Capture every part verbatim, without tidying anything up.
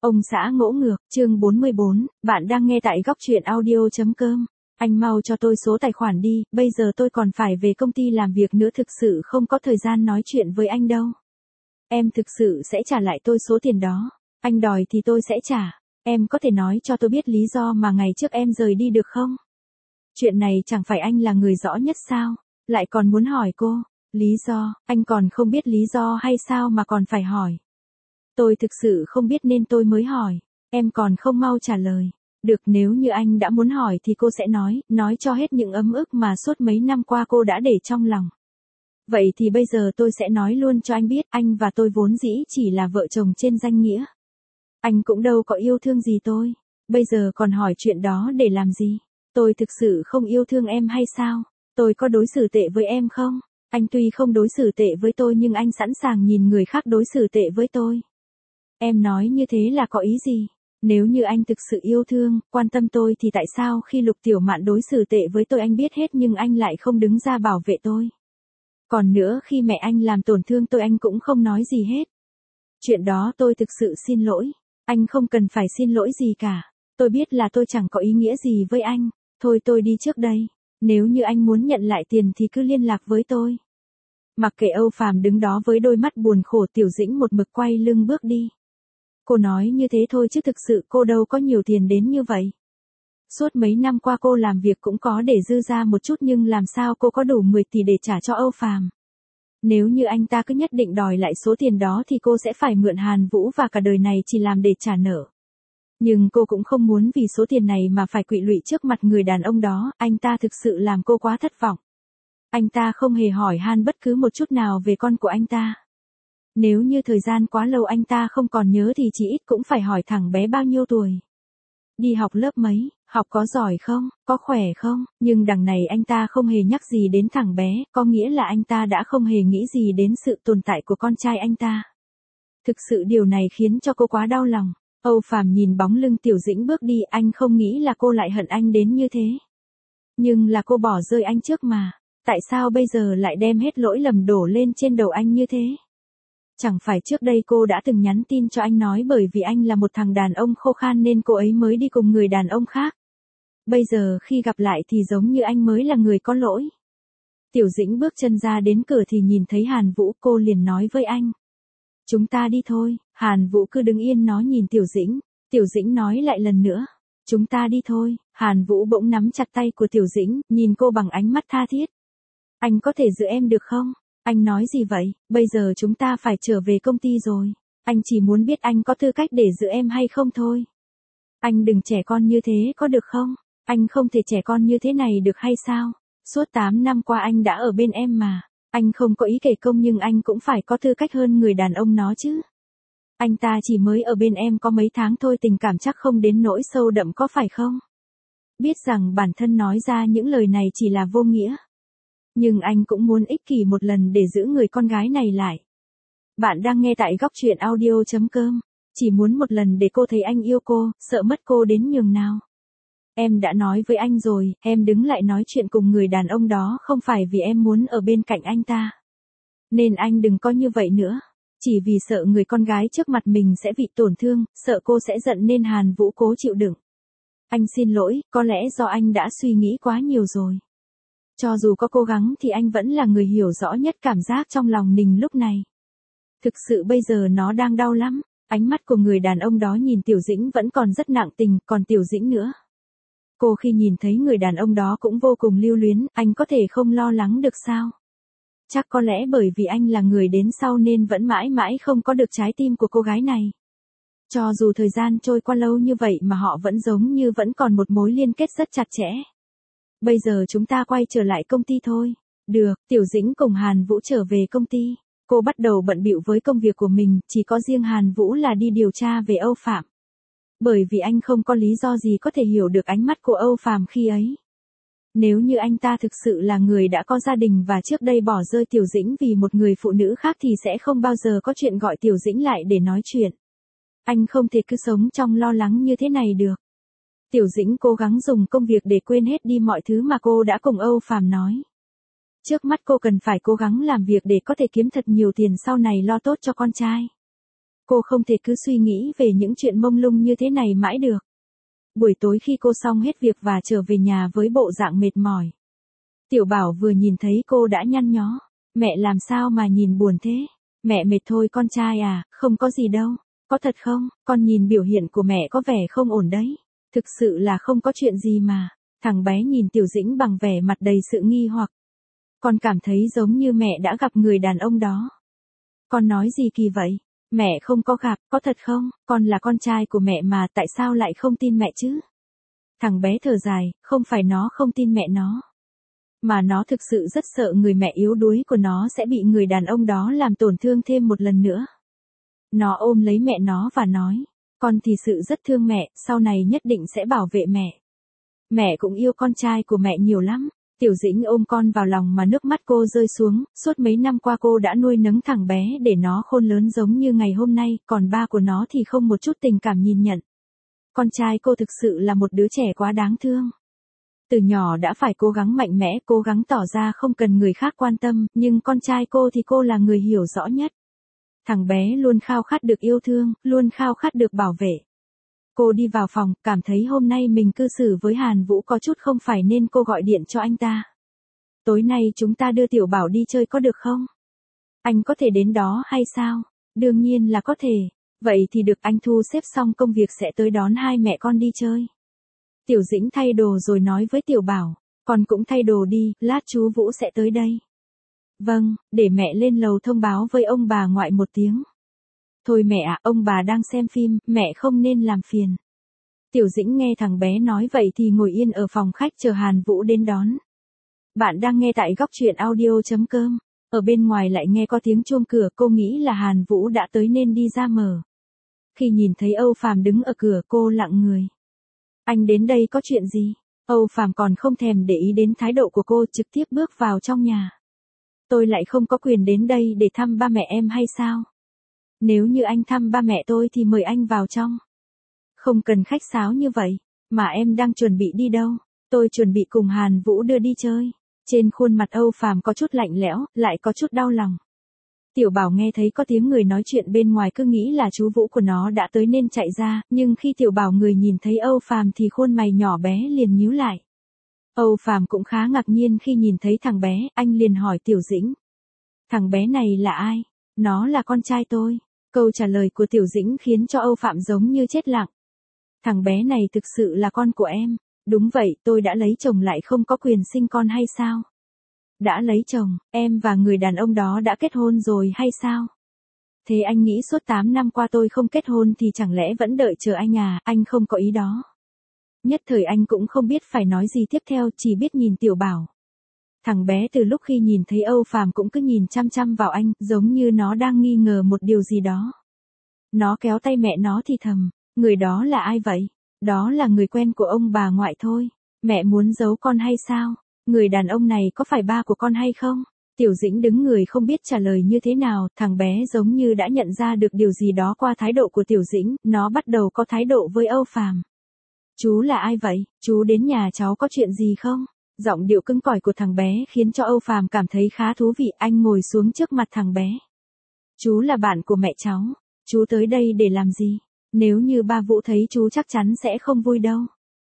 Ông xã ngỗ ngược, chương bốn mươi bốn, bạn đang nghe tại góc truyện audio.com. Anh mau cho tôi số tài khoản đi, bây giờ tôi còn phải về công ty làm việc nữa, thực sự không có thời gian nói chuyện với anh đâu. Em thực sự sẽ trả lại tôi số tiền đó. Anh đòi thì tôi sẽ trả. Em có thể nói cho tôi biết lý do mà ngày trước em rời đi được không? Chuyện này chẳng phải anh là người rõ nhất sao? Lại còn muốn hỏi cô. Lý do, anh còn không biết lý do hay sao mà còn phải hỏi? Tôi thực sự không biết nên tôi mới hỏi. Em còn không mau trả lời. Được, nếu như anh đã muốn hỏi thì cô sẽ nói, nói cho hết những ấm ức mà suốt mấy năm qua cô đã để trong lòng. Vậy thì bây giờ tôi sẽ nói luôn cho anh biết, anh và tôi vốn dĩ chỉ là vợ chồng trên danh nghĩa. Anh cũng đâu có yêu thương gì tôi. Bây giờ còn hỏi chuyện đó để làm gì? Tôi thực sự không yêu thương em hay sao? Tôi có đối xử tệ với em không? Anh tuy không đối xử tệ với tôi nhưng anh sẵn sàng nhìn người khác đối xử tệ với tôi. Em nói như thế là có ý gì? Nếu như anh thực sự yêu thương, quan tâm tôi thì tại sao khi Lục Tiểu Mạn đối xử tệ với tôi anh biết hết nhưng anh lại không đứng ra bảo vệ tôi? Còn nữa, khi mẹ anh làm tổn thương tôi anh cũng không nói gì hết. Chuyện đó tôi thực sự xin lỗi. Anh không cần phải xin lỗi gì cả. Tôi biết là tôi chẳng có ý nghĩa gì với anh. Thôi tôi đi trước đây. Nếu như anh muốn nhận lại tiền thì cứ liên lạc với tôi. Mặc kệ Âu Phàm đứng đó với đôi mắt buồn khổ, Tiểu Dĩnh một mực quay lưng bước đi. Cô nói như thế thôi chứ thực sự cô đâu có nhiều tiền đến như vậy. Suốt mấy năm qua cô làm việc cũng có để dư ra một chút nhưng làm sao cô có đủ mười tỷ để trả cho Âu Phàm. Nếu như anh ta cứ nhất định đòi lại số tiền đó thì cô sẽ phải mượn Hàn Vũ và cả đời này chỉ làm để trả nợ. Nhưng cô cũng không muốn vì số tiền này mà phải quỵ lụy trước mặt người đàn ông đó, anh ta thực sự làm cô quá thất vọng. Anh ta không hề hỏi han bất cứ một chút nào về con của anh ta. Nếu như thời gian quá lâu anh ta không còn nhớ thì chỉ ít cũng phải hỏi thằng bé bao nhiêu tuổi. Đi học lớp mấy, học có giỏi không, có khỏe không, nhưng đằng này anh ta không hề nhắc gì đến thằng bé, có nghĩa là anh ta đã không hề nghĩ gì đến sự tồn tại của con trai anh ta. Thực sự điều này khiến cho cô quá đau lòng. Âu Phàm nhìn bóng lưng Tiểu Dĩnh bước đi, anh không nghĩ là cô lại hận anh đến như thế. Nhưng là cô bỏ rơi anh trước mà, tại sao bây giờ lại đem hết lỗi lầm đổ lên trên đầu anh như thế? Chẳng phải trước đây cô đã từng nhắn tin cho anh nói bởi vì anh là một thằng đàn ông khô khan nên cô ấy mới đi cùng người đàn ông khác. Bây giờ khi gặp lại thì giống như anh mới là người có lỗi. Tiểu Dĩnh bước chân ra đến cửa thì nhìn thấy Hàn Vũ, cô liền nói với anh. Chúng ta đi thôi. Hàn Vũ cứ đứng yên nó nhìn Tiểu Dĩnh. Tiểu Dĩnh nói lại lần nữa. Chúng ta đi thôi. Hàn Vũ bỗng nắm chặt tay của Tiểu Dĩnh, nhìn cô bằng ánh mắt tha thiết. Anh có thể giữ em được không? Anh nói gì vậy? Bây giờ chúng ta phải trở về công ty rồi. Anh chỉ muốn biết anh có tư cách để giữ em hay không thôi. Anh đừng trẻ con như thế có được không? Anh không thể trẻ con như thế này được hay sao? Suốt tám năm qua anh đã ở bên em mà. Anh không có ý kể công nhưng anh cũng phải có tư cách hơn người đàn ông nó chứ. Anh ta chỉ mới ở bên em có mấy tháng thôi, tình cảm chắc không đến nỗi sâu đậm có phải không? Biết rằng bản thân nói ra những lời này chỉ là vô nghĩa. Nhưng anh cũng muốn ích kỷ một lần để giữ người con gái này lại. Bạn đang nghe tại góc truyện audio.com. Chỉ muốn một lần để cô thấy anh yêu cô, sợ mất cô đến nhường nào. Em đã nói với anh rồi, em đứng lại nói chuyện cùng người đàn ông đó không phải vì em muốn ở bên cạnh anh ta. Nên anh đừng có như vậy nữa. Chỉ vì sợ người con gái trước mặt mình sẽ bị tổn thương, sợ cô sẽ giận nên Hàn Vũ cố chịu đựng. Anh xin lỗi, có lẽ do anh đã suy nghĩ quá nhiều rồi. Cho dù có cố gắng thì anh vẫn là người hiểu rõ nhất cảm giác trong lòng mình lúc này. Thực sự bây giờ nó đang đau lắm. Ánh mắt của người đàn ông đó nhìn Tiểu Dĩnh vẫn còn rất nặng tình, còn Tiểu Dĩnh nữa. Cô khi nhìn thấy người đàn ông đó cũng vô cùng lưu luyến, anh có thể không lo lắng được sao? Chắc có lẽ bởi vì anh là người đến sau nên vẫn mãi mãi không có được trái tim của cô gái này. Cho dù thời gian trôi qua lâu như vậy mà họ vẫn giống như vẫn còn một mối liên kết rất chặt chẽ. Bây giờ chúng ta quay trở lại công ty thôi. Được, Tiểu Dĩnh cùng Hàn Vũ trở về công ty. Cô bắt đầu bận bịu với công việc của mình, chỉ có riêng Hàn Vũ là đi điều tra về Âu Phạm. Bởi vì anh không có lý do gì có thể hiểu được ánh mắt của Âu Phạm khi ấy. Nếu như anh ta thực sự là người đã có gia đình và trước đây bỏ rơi Tiểu Dĩnh vì một người phụ nữ khác thì sẽ không bao giờ có chuyện gọi Tiểu Dĩnh lại để nói chuyện. Anh không thể cứ sống trong lo lắng như thế này được. Tiểu Dĩnh cố gắng dùng công việc để quên hết đi mọi thứ mà cô đã cùng Âu Phàm nói. Trước mắt cô cần phải cố gắng làm việc để có thể kiếm thật nhiều tiền sau này lo tốt cho con trai. Cô không thể cứ suy nghĩ về những chuyện mông lung như thế này mãi được. Buổi tối khi cô xong hết việc và trở về nhà với bộ dạng mệt mỏi. Tiểu Bảo vừa nhìn thấy cô đã nhăn nhó. Mẹ làm sao mà nhìn buồn thế? Mẹ mệt thôi con trai à, không có gì đâu. Có thật không? Con nhìn biểu hiện của mẹ có vẻ không ổn đấy. Thực sự là không có chuyện gì mà. Thằng bé nhìn Tiểu Dĩnh bằng vẻ mặt đầy sự nghi hoặc. Con cảm thấy giống như mẹ đã gặp người đàn ông đó. Con nói gì kỳ vậy? Mẹ không có gặp, có thật không? Con là con trai của mẹ mà tại sao lại không tin mẹ chứ? Thằng bé thở dài, không phải nó không tin mẹ nó. Mà nó thực sự rất sợ người mẹ yếu đuối của nó sẽ bị người đàn ông đó làm tổn thương thêm một lần nữa. Nó ôm lấy mẹ nó và nói, con thì sự rất thương mẹ, sau này nhất định sẽ bảo vệ mẹ. Mẹ cũng yêu con trai của mẹ nhiều lắm. Tiểu Dĩnh ôm con vào lòng mà nước mắt cô rơi xuống, suốt mấy năm qua cô đã nuôi nấng thằng bé để nó khôn lớn giống như ngày hôm nay, còn ba của nó thì không một chút tình cảm nhìn nhận. Con trai cô thực sự là một đứa trẻ quá đáng thương. Từ nhỏ đã phải cố gắng mạnh mẽ, cố gắng tỏ ra không cần người khác quan tâm, nhưng con trai cô thì cô là người hiểu rõ nhất. Thằng bé luôn khao khát được yêu thương, luôn khao khát được bảo vệ. Cô đi vào phòng, cảm thấy hôm nay mình cư xử với Hàn Vũ có chút không phải nên cô gọi điện cho anh ta. Tối nay chúng ta đưa Tiểu Bảo đi chơi có được không? Anh có thể đến đó hay sao? Đương nhiên là có thể. Vậy thì được, anh thu xếp xong công việc sẽ tới đón hai mẹ con đi chơi. Tiểu Dĩnh thay đồ rồi nói với Tiểu Bảo, con cũng thay đồ đi, lát chú Vũ sẽ tới đây. Vâng, để mẹ lên lầu thông báo với ông bà ngoại một tiếng. Thôi mẹ ạ, ông bà đang xem phim, mẹ không nên làm phiền. Tiểu Dĩnh nghe thằng bé nói vậy thì ngồi yên ở phòng khách chờ Hàn Vũ đến đón. Bạn đang nghe tại góc truyện audio chấm com. Ở bên ngoài lại nghe có tiếng chuông cửa, cô nghĩ là Hàn Vũ đã tới nên đi ra mở. Khi nhìn thấy Âu Phàm đứng ở cửa, cô lặng người. Anh đến đây có chuyện gì? Âu Phàm còn không thèm để ý đến thái độ của cô, trực tiếp bước vào trong nhà. Tôi lại không có quyền đến đây để thăm ba mẹ em hay sao? Nếu như anh thăm ba mẹ tôi thì mời anh vào trong. Không cần khách sáo như vậy, mà em đang chuẩn bị đi đâu? Tôi chuẩn bị cùng Hàn Vũ đưa đi chơi. Trên khuôn mặt Âu Phàm có chút lạnh lẽo, lại có chút đau lòng. Tiểu Bảo nghe thấy có tiếng người nói chuyện bên ngoài cứ nghĩ là chú Vũ của nó đã tới nên chạy ra, nhưng khi Tiểu Bảo người nhìn thấy Âu Phàm thì khuôn mày nhỏ bé liền nhíu lại. Âu Phàm cũng khá ngạc nhiên khi nhìn thấy thằng bé, anh liền hỏi Tiểu Dĩnh. Thằng bé này là ai? Nó là con trai tôi. Câu trả lời của Tiểu Dĩnh khiến cho Âu Phàm giống như chết lặng. Thằng bé này thực sự là con của em. Đúng vậy, tôi đã lấy chồng lại không có quyền sinh con hay sao? Đã lấy chồng, em và người đàn ông đó đã kết hôn rồi hay sao? Thế anh nghĩ suốt tám năm qua tôi không kết hôn thì chẳng lẽ vẫn đợi chờ anh à, anh không có ý đó. Nhất thời anh cũng không biết phải nói gì tiếp theo, chỉ biết nhìn Tiểu Bảo. Thằng bé từ lúc khi nhìn thấy Âu Phàm cũng cứ nhìn chăm chăm vào anh, giống như nó đang nghi ngờ một điều gì đó. Nó kéo tay mẹ nó thì thầm, người đó là ai vậy? Đó là người quen của ông bà ngoại thôi. Mẹ muốn giấu con hay sao? Người đàn ông này có phải ba của con hay không? Tiểu Dĩnh đứng người không biết trả lời như thế nào, thằng bé giống như đã nhận ra được điều gì đó qua thái độ của Tiểu Dĩnh, nó bắt đầu có thái độ với Âu Phàm. Chú là ai vậy? Chú đến nhà cháu có chuyện gì không? Giọng điệu cứng cỏi của thằng bé khiến cho Âu Phàm cảm thấy khá thú vị, anh ngồi xuống trước mặt thằng bé. Chú là bạn của mẹ cháu, chú tới đây để làm gì? Nếu như ba Vũ thấy chú chắc chắn sẽ không vui đâu.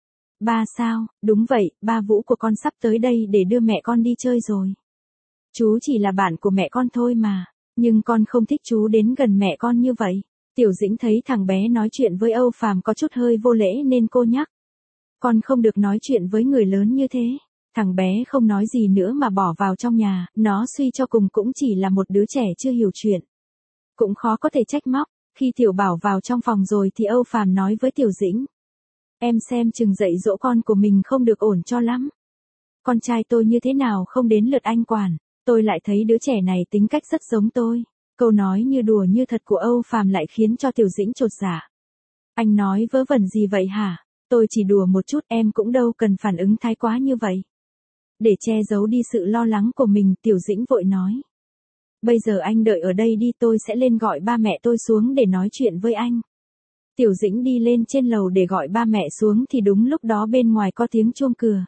Ba sao? Đúng vậy, ba Vũ của con sắp tới đây để đưa mẹ con đi chơi rồi. Chú chỉ là bạn của mẹ con thôi mà, nhưng con không thích chú đến gần mẹ con như vậy. Tiểu Dĩnh thấy thằng bé nói chuyện với Âu Phàm có chút hơi vô lễ nên cô nhắc. Con không được nói chuyện với người lớn như thế. Thằng bé không nói gì nữa mà bỏ vào trong nhà, nó suy cho cùng cũng chỉ là một đứa trẻ chưa hiểu chuyện. Cũng khó có thể trách móc. Khi Tiểu Bảo vào trong phòng rồi thì Âu Phàm nói với Tiểu Dĩnh. Em xem chừng dạy dỗ con của mình không được ổn cho lắm. Con trai tôi như thế nào không đến lượt anh quản, tôi lại thấy đứa trẻ này tính cách rất giống tôi. Câu nói như đùa như thật của Âu Phàm lại khiến cho Tiểu Dĩnh chột dạ. Anh nói vớ vẩn gì vậy hả? Tôi chỉ đùa một chút, em cũng đâu cần phản ứng thái quá như vậy. Để che giấu đi sự lo lắng của mình, Tiểu Dĩnh vội nói. Bây giờ anh đợi ở đây đi, tôi sẽ lên gọi ba mẹ tôi xuống để nói chuyện với anh. Tiểu Dĩnh đi lên trên lầu để gọi ba mẹ xuống thì đúng lúc đó bên ngoài có tiếng chuông cửa.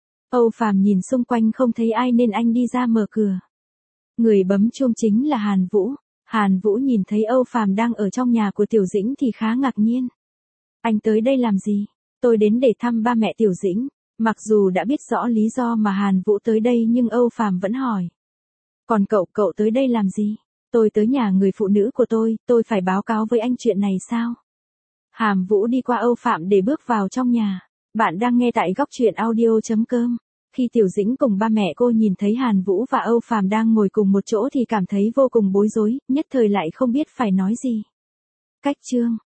Âu Phàm nhìn xung quanh không thấy ai nên anh đi ra mở cửa. Người bấm chuông chính là Hàn Vũ. Hàn Vũ nhìn thấy Âu Phàm đang ở trong nhà của Tiểu Dĩnh thì khá ngạc nhiên. Anh tới đây làm gì? Tôi đến để thăm ba mẹ Tiểu Dĩnh. Mặc dù đã biết rõ lý do mà Hàn Vũ tới đây nhưng Âu Phàm vẫn hỏi. Còn cậu, cậu tới đây làm gì? Tôi tới nhà người phụ nữ của tôi, tôi phải báo cáo với anh chuyện này sao? Hàn Vũ đi qua Âu Phạm để bước vào trong nhà. Bạn đang nghe tại góc truyện audio chấm com. Khi Tiểu Dĩnh cùng ba mẹ cô nhìn thấy Hàn Vũ và Âu Phàm đang ngồi cùng một chỗ thì cảm thấy vô cùng bối rối, nhất thời lại không biết phải nói gì. Cách chương